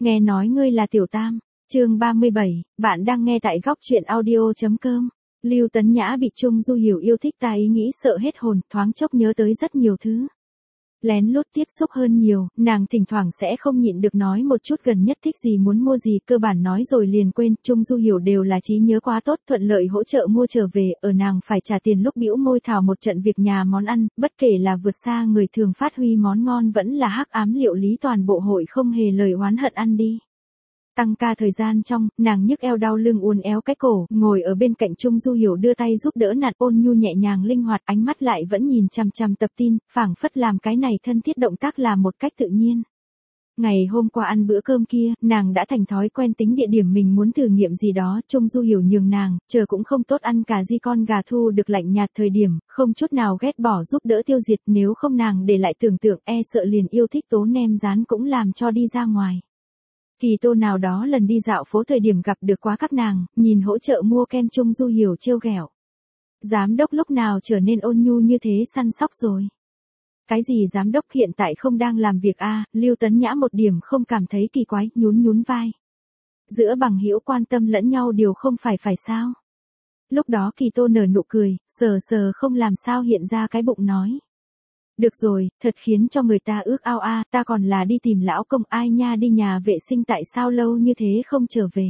Nghe nói ngươi là Tiểu Tam. Chương 37, bạn đang nghe tại góc truyện audio.com. Lưu Tấn Nhã bị Chung Du Hiểu yêu thích ta ý nghĩ sợ hết hồn, thoáng chốc nhớ tới rất nhiều thứ. Lén lút tiếp xúc hơn nhiều, nàng thỉnh thoảng sẽ không nhịn được nói một chút gần nhất thích gì muốn mua gì, cơ bản nói rồi liền quên. Chung Du Hiểu đều là trí nhớ quá tốt, thuận lợi hỗ trợ mua trở về, ở nàng phải trả tiền lúc bĩu môi thảo một trận việc nhà món ăn, bất kể là vượt xa người thường phát huy món ngon vẫn là hắc ám liệu lý, toàn bộ hội không hề lời oán hận ăn đi. Tăng ca thời gian trong, nàng nhức eo đau lưng uốn éo cái cổ, ngồi ở bên cạnh Chung Du Hiểu đưa tay giúp đỡ nàng, ôn nhu nhẹ nhàng linh hoạt, ánh mắt lại vẫn nhìn chằm chằm tập tin, phảng phất làm cái này thân thiết động tác là một cách tự nhiên. Ngày hôm qua ăn bữa cơm kia, nàng đã thành thói quen tính địa điểm mình muốn thử nghiệm gì đó, Chung Du Hiểu nhường nàng, chờ cũng không tốt ăn cà ri con gà thu được lạnh nhạt thời điểm, không chút nào ghét bỏ giúp đỡ tiêu diệt, nếu không nàng để lại tưởng tượng e sợ liền yêu thích tố nem rán cũng làm cho đi ra ngoài. Kỳ Tô nào đó lần đi dạo phố thời điểm gặp được quá các nàng, nhìn hỗ trợ mua kem Chung Du Hiểu trêu ghẹo. Giám đốc lúc nào trở nên ôn nhu như thế săn sóc rồi. Cái gì giám đốc hiện tại không đang làm việc a? Lưu Tấn Nhã một điểm không cảm thấy kỳ quái, nhún vai. Giữa bằng hữu quan tâm lẫn nhau điều không phải sao. Lúc đó Kỳ Tô nở nụ cười, sờ không làm sao hiện ra cái bụng nói. Được rồi, thật khiến cho người ta ước ao a, ta còn là đi tìm lão công, ai nha, đi nhà vệ sinh tại sao lâu như thế không trở về.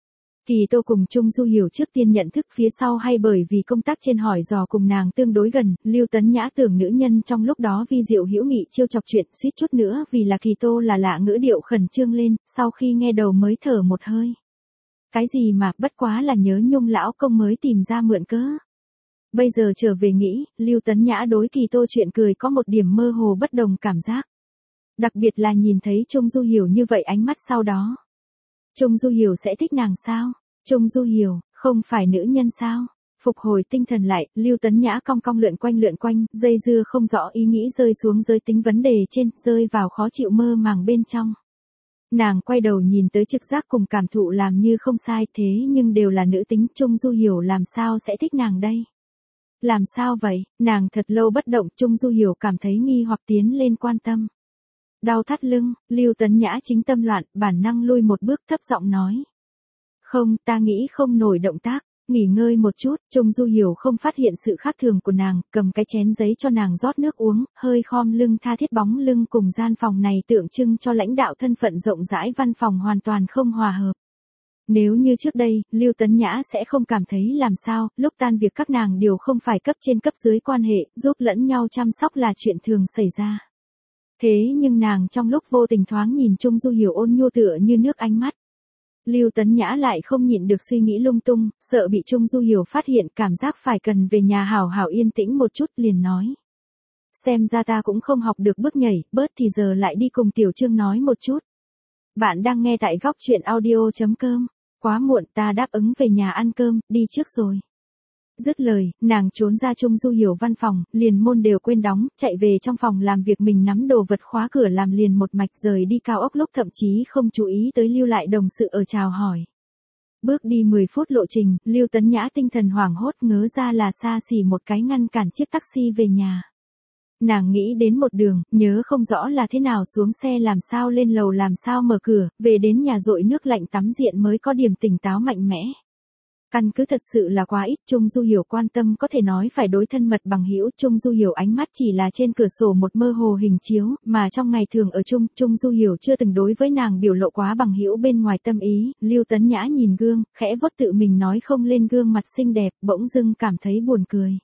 Kỳ Tô cùng Chung Du Hiểu trước tiên nhận thức phía sau hay bởi vì công tác trên hỏi dò cùng nàng tương đối gần, Lưu Tấn Nhã tưởng nữ nhân trong lúc đó vi diệu hữu nghị chiêu chọc chuyện, suýt chút nữa vì là Kỳ Tô là lạ ngữ điệu khẩn trương lên, sau khi nghe đầu mới thở một hơi. Cái gì mà, bất quá là nhớ Nhung lão công mới tìm ra mượn cớ. Bây giờ trở về nghĩ, Lưu Tấn Nhã đối Kỳ Tô chuyện cười có một điểm mơ hồ bất đồng cảm giác. Đặc biệt là nhìn thấy Chung Du Hiểu như vậy ánh mắt sau đó. Chung Du Hiểu sẽ thích nàng sao? Chung Du Hiểu, không phải nữ nhân sao? Phục hồi tinh thần lại, Lưu Tấn Nhã cong cong lượn quanh, dây dưa không rõ ý nghĩ rơi xuống giới tính vấn đề trên, rơi vào khó chịu mơ màng bên trong. Nàng quay đầu nhìn tới trực giác cùng cảm thụ làm như không sai, thế nhưng đều là nữ tính, Chung Du Hiểu làm sao sẽ thích nàng đây? Làm sao vậy? Nàng thật lâu bất động, Chung Du Hiểu cảm thấy nghi hoặc tiến lên quan tâm. Đau thắt lưng, Lưu Tấn Nhã chính tâm loạn, bản năng lui một bước thấp giọng nói. Không, ta nghĩ không nổi động tác, nghỉ ngơi một chút, Chung Du Hiểu không phát hiện sự khác thường của nàng, cầm cái chén giấy cho nàng rót nước uống, hơi khom lưng tha thiết bóng lưng cùng gian phòng này tượng trưng cho lãnh đạo thân phận rộng rãi văn phòng hoàn toàn không hòa hợp. Nếu như trước đây, Lưu Tấn Nhã sẽ không cảm thấy làm sao, lúc tan việc các nàng đều không phải cấp trên cấp dưới quan hệ, giúp lẫn nhau chăm sóc là chuyện thường xảy ra. Thế nhưng nàng trong lúc vô tình thoáng nhìn Chung Du Hiểu ôn nhu tựa như nước ánh mắt. Lưu Tấn Nhã lại không nhịn được suy nghĩ lung tung, sợ bị Chung Du Hiểu phát hiện, cảm giác phải cần về nhà hảo hảo yên tĩnh một chút, liền nói. Xem ra ta cũng không học được bước nhảy, bớt thì giờ lại đi cùng Tiểu Trương nói một chút. Bạn đang nghe tại góc truyện audio.com. Quá muộn, ta đáp ứng về nhà ăn cơm, đi trước rồi. Dứt lời, nàng trốn ra Chung Du Hiểu văn phòng, liền môn đều quên đóng, chạy về trong phòng làm việc mình nắm đồ vật khóa cửa làm liền một mạch rời đi cao ốc, lúc thậm chí không chú ý tới lưu lại đồng sự ở chào hỏi. Bước đi 10 phút lộ trình, Lưu Tấn Nhã tinh thần hoảng hốt ngớ ra là xa xỉ một cái ngăn cản chiếc taxi về nhà. Nàng nghĩ đến một đường, nhớ không rõ là thế nào xuống xe làm sao lên lầu làm sao mở cửa, về đến nhà dội nước lạnh tắm diện mới có điểm tỉnh táo mạnh mẽ. Căn cứ thật sự là quá ít, Chung Du Hiểu quan tâm có thể nói phải đối thân mật bằng hữu, Chung Du Hiểu ánh mắt chỉ là trên cửa sổ một mơ hồ hình chiếu, mà trong ngày thường ở chung, Chung Du Hiểu chưa từng đối với nàng biểu lộ quá bằng hữu bên ngoài tâm ý. Lưu Tấn Nhã nhìn gương, khẽ vuốt tự mình nói không lên gương mặt xinh đẹp, bỗng dưng cảm thấy buồn cười.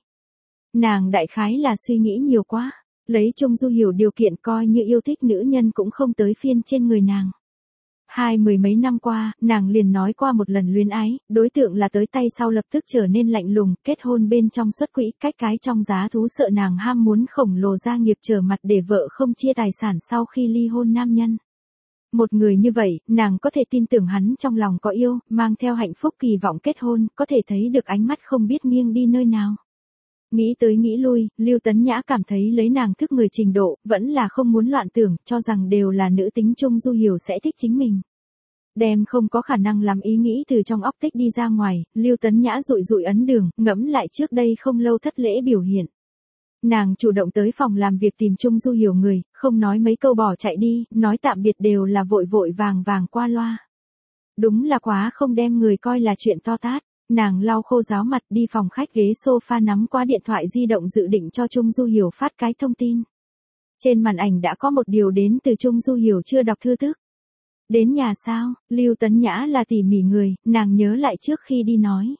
Nàng đại khái là suy nghĩ nhiều quá, lấy Chung Du Hiểu điều kiện coi như yêu thích nữ nhân cũng không tới phiên trên người nàng. Mười mấy năm qua, nàng liền nói qua một lần luyến ái, đối tượng là tới tay sau lập tức trở nên lạnh lùng, kết hôn bên trong xuất quỹ, cách cái trong giá thú sợ nàng ham muốn khổng lồ gia nghiệp trở mặt để vợ không chia tài sản sau khi ly hôn nam nhân. Một người như vậy, nàng có thể tin tưởng hắn trong lòng có yêu, mang theo hạnh phúc kỳ vọng kết hôn, có thể thấy được ánh mắt không biết nghiêng đi nơi nào. Nghĩ tới nghĩ lui, Lưu Tấn Nhã cảm thấy lấy nàng thức người trình độ, vẫn là không muốn loạn tưởng, cho rằng đều là nữ tính Chung Du Hiểu sẽ thích chính mình. Đem không có khả năng làm ý nghĩ từ trong óc tích đi ra ngoài, Lưu Tấn Nhã dụi ấn đường, ngẫm lại trước đây không lâu thất lễ biểu hiện. Nàng chủ động tới phòng làm việc tìm Trung Du Hiểu người, không nói mấy câu bỏ chạy đi, nói tạm biệt đều là vội vội vàng vàng qua loa. Đúng là quá không đem người coi là chuyện to tát. Nàng lau khô ráo mặt đi phòng khách ghế sofa nắm qua điện thoại di động dự định cho Trung Du Hiểu phát cái thông tin. Trên màn ảnh đã có một điều đến từ Trung Du Hiểu chưa đọc thư tức. Đến nhà sao, Lưu Tấn Nhã là tỉ mỉ người, nàng nhớ lại trước khi đi nói.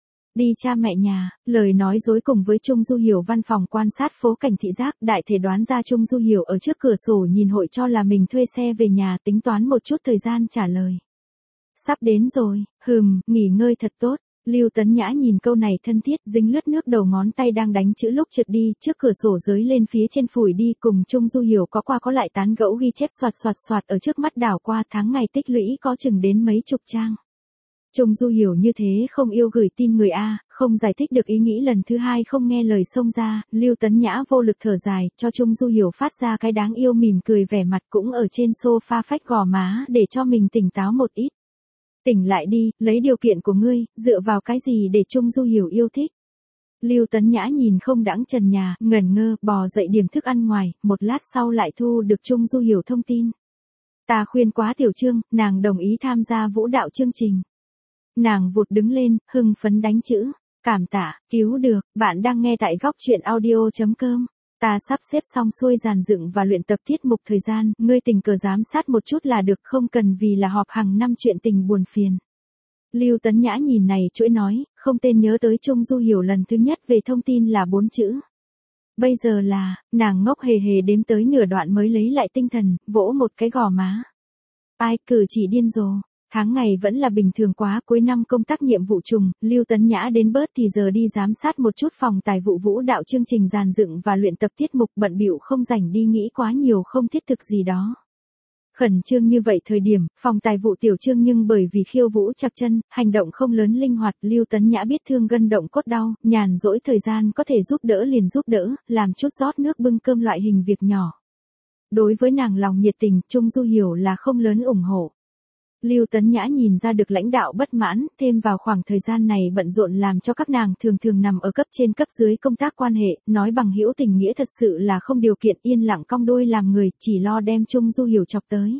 Đi cha mẹ nhà, lời nói dối cùng với Trung Du Hiểu văn phòng quan sát phố cảnh thị giác, đại thể đoán ra Trung Du Hiểu ở trước cửa sổ nhìn hội cho là mình thuê xe về nhà tính toán một chút thời gian trả lời. Sắp đến rồi, nghỉ ngơi thật tốt. Lưu Tấn Nhã nhìn câu này thân thiết, dính lướt nước đầu ngón tay đang đánh chữ lúc trượt đi, trước cửa sổ dưới lên phía trên phủi đi, cùng Trung Du Hiểu có qua có lại tán gẫu ghi chép xoạt xoạt xoạt ở trước mắt đảo qua, tháng ngày tích lũy có chừng đến mấy chục trang. Trung Du Hiểu như thế không yêu gửi tin người a, không giải thích được ý nghĩ lần thứ hai không nghe lời xông ra, Lưu Tấn Nhã vô lực thở dài, cho Trung Du Hiểu phát ra cái đáng yêu mỉm cười vẻ mặt cũng ở trên sofa phách gò má để cho mình tỉnh táo một ít. Tỉnh lại đi, lấy điều kiện của ngươi, dựa vào cái gì để Trung Du Hiểu yêu thích. Lưu Tấn Nhã nhìn không đãng trần nhà, ngẩn ngơ, bò dậy điểm thức ăn ngoài, một lát sau lại thu được Trung Du Hiểu thông tin. Ta khuyên quá Tiểu Trương, nàng đồng ý tham gia vũ đạo chương trình. Nàng vụt đứng lên, hưng phấn đánh chữ. Cảm tạ, cứu được, bạn đang nghe tại góc truyện audio.com. Ta sắp xếp xong xuôi dàn dựng và luyện tập tiết mục thời gian, ngươi tình cờ giám sát một chút là được, không cần vì là họp hàng năm chuyện tình buồn phiền. Lưu Tấn Nhã nhìn này chuỗi nói, không tên nhớ tới Trung Du Hiểu lần thứ nhất về thông tin là 4 chữ. Bây giờ là, nàng ngốc hề hề đếm tới nửa đoạn mới lấy lại tinh thần, vỗ một cái gò má. Ai cử chỉ điên rồ. Tháng ngày vẫn là bình thường quá, cuối năm công tác nhiệm vụ trùng, Lưu Tấn Nhã đến bớt thì giờ đi giám sát một chút phòng tài vụ vũ đạo chương trình dàn dựng và luyện tập tiết mục, bận bịu không rảnh đi nghĩ quá nhiều không thiết thực gì đó. Khẩn trương như vậy thời điểm, phòng tài vụ tiểu Trương nhưng bởi vì khiêu vũ chặt chân, hành động không lớn linh hoạt, Lưu Tấn Nhã biết thương gân động cốt đau, nhàn rỗi thời gian có thể giúp đỡ liền giúp đỡ, làm chút rót nước bưng cơm loại hình việc nhỏ. Đối với nàng lòng nhiệt tình, Trung Du Hiểu là không lớn ủng hộ. Lưu Tấn Nhã nhìn ra được lãnh đạo bất mãn, thêm vào khoảng thời gian này bận rộn làm cho các nàng thường thường nằm ở cấp trên cấp dưới công tác quan hệ, nói bằng hữu tình nghĩa thật sự là không điều kiện, yên lặng cong đuôi làm người, chỉ lo đem Trung Du Hiểu chọc tới.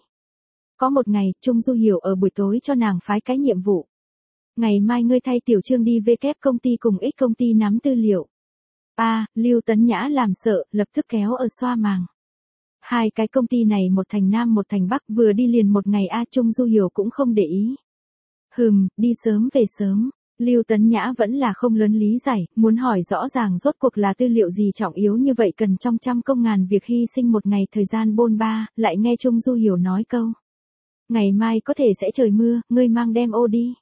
Có một ngày, Trung Du Hiểu ở buổi tối cho nàng phái cái nhiệm vụ. Ngày mai ngươi thay Tiểu Trương đi về kép công ty cùng X công ty nắm tư liệu. Lưu Tấn Nhã làm sợ, lập tức kéo ở xoa màng. Hai cái công ty này một thành Nam một thành Bắc, vừa đi liền một ngày Trung Du Hiểu cũng không để ý. Đi sớm về sớm. Lưu Tấn Nhã vẫn là không lớn lý giải, muốn hỏi rõ ràng rốt cuộc là tư liệu gì trọng yếu như vậy cần trong trăm công ngàn việc hy sinh một ngày thời gian bôn ba, lại nghe Trung Du Hiểu nói câu. Ngày mai có thể sẽ trời mưa, ngươi mang đem ô đi.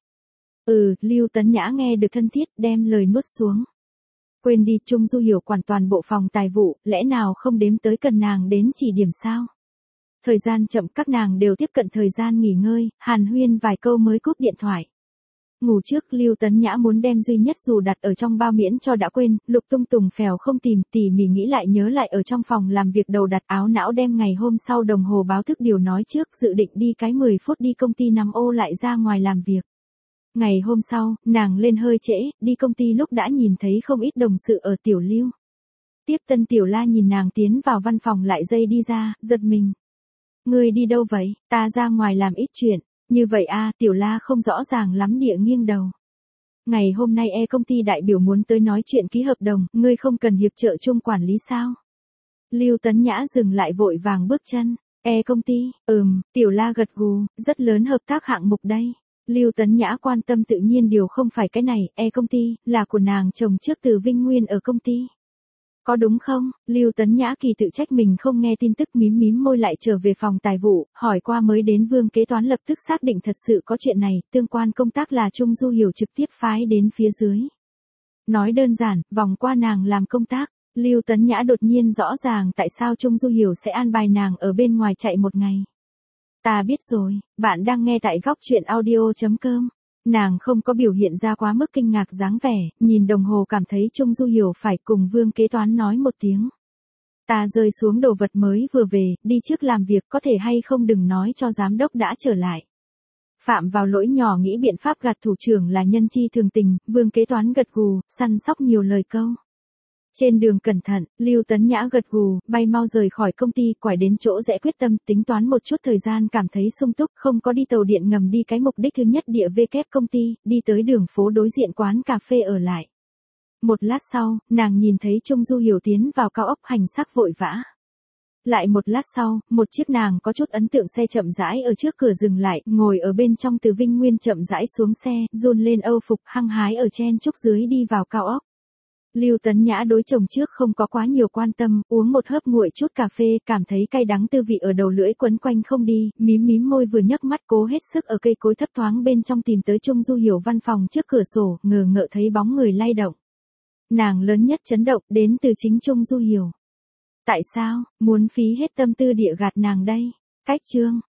Lưu Tấn Nhã nghe được thân thiết, đem lời nuốt xuống. Quên đi, Trung Du Hiểu quản toàn bộ phòng tài vụ, lẽ nào không đếm tới cần nàng đến chỉ điểm sao? Thời gian chậm, các nàng đều tiếp cận thời gian nghỉ ngơi, hàn huyên vài câu mới cúp điện thoại. Ngủ trước, Lưu Tấn Nhã muốn đem duy nhất dù đặt ở trong bao miễn cho đã quên, lục tung tùng phèo không tìm, tỉ mỉ nghĩ lại nhớ lại ở trong phòng làm việc đầu đặt áo não đem ngày hôm sau đồng hồ báo thức điều nói trước, dự định đi cái 10 phút đi công ty nắm ô lại ra ngoài làm việc. Ngày hôm sau, nàng lên hơi trễ, đi công ty lúc đã nhìn thấy không ít đồng sự ở Tiểu Lưu. Tiếp tân Tiểu La nhìn nàng tiến vào văn phòng lại dây đi ra, giật mình. Ngươi đi đâu vậy? Ta ra ngoài làm ít chuyện. Như vậy Tiểu La không rõ ràng lắm địa nghiêng đầu. Ngày hôm nay công ty đại biểu muốn tới nói chuyện ký hợp đồng, ngươi không cần hiệp trợ chung quản lý sao? Lưu Tấn Nhã dừng lại vội vàng bước chân. Công ty, Tiểu La gật gù, rất lớn hợp tác hạng mục đây. Lưu Tấn Nhã quan tâm tự nhiên điều không phải cái này, công ty, là của nàng chồng trước từ Vinh Nguyên ở công ty. Có đúng không? Lưu Tấn Nhã kỳ tự trách mình không nghe tin tức, mím mím môi lại trở về phòng tài vụ, hỏi qua mới đến Vương kế toán lập tức xác định thật sự có chuyện này, tương quan công tác là Trung Du Hiểu trực tiếp phái đến phía dưới. Nói đơn giản, vòng qua nàng làm công tác, Lưu Tấn Nhã đột nhiên rõ ràng tại sao Trung Du Hiểu sẽ an bài nàng ở bên ngoài chạy một ngày. Ta biết rồi, bạn đang nghe tại góc truyện audio.com. Nàng không có biểu hiện ra quá mức kinh ngạc dáng vẻ, nhìn đồng hồ cảm thấy Trung Du Hiểu phải cùng Vương kế toán nói một tiếng. Ta rơi xuống đồ vật mới vừa về, đi trước làm việc, có thể hay không đừng nói cho giám đốc đã trở lại. Phạm vào lỗi nhỏ nghĩ biện pháp gạt thủ trưởng là nhân chi thường tình, Vương kế toán gật gù, săn sóc nhiều lời câu. Trên đường cẩn thận, Lưu Tấn Nhã gật gù, bay mau rời khỏi công ty, quải đến chỗ rẽ quyết tâm, tính toán một chút thời gian cảm thấy sung túc, không có đi tàu điện ngầm đi cái mục đích thứ nhất địa kép công ty, đi tới đường phố đối diện quán cà phê ở lại. Một lát sau, nàng nhìn thấy Trung Du Hiểu tiến vào cao ốc hành sắc vội vã. Lại một lát sau, một chiếc nàng có chút ấn tượng xe chậm rãi ở trước cửa dừng lại, ngồi ở bên trong Từ Vinh Nguyên chậm rãi xuống xe, run lên âu phục hăng hái ở chen chúc dưới đi vào cao ốc. Lưu Tấn Nhã đối chồng trước không có quá nhiều quan tâm, uống một hớp nguội chút cà phê, cảm thấy cay đắng tư vị ở đầu lưỡi quấn quanh không đi, mím mím môi vừa nhấc mắt cố hết sức ở cây cối thấp thoáng bên trong tìm tới Trung Du Hiểu văn phòng trước cửa sổ, ngờ ngợ thấy bóng người lay động. Nàng lớn nhất chấn động đến từ chính Trung Du Hiểu. Tại sao, muốn phí hết tâm tư địa gạt nàng đây? Cách chương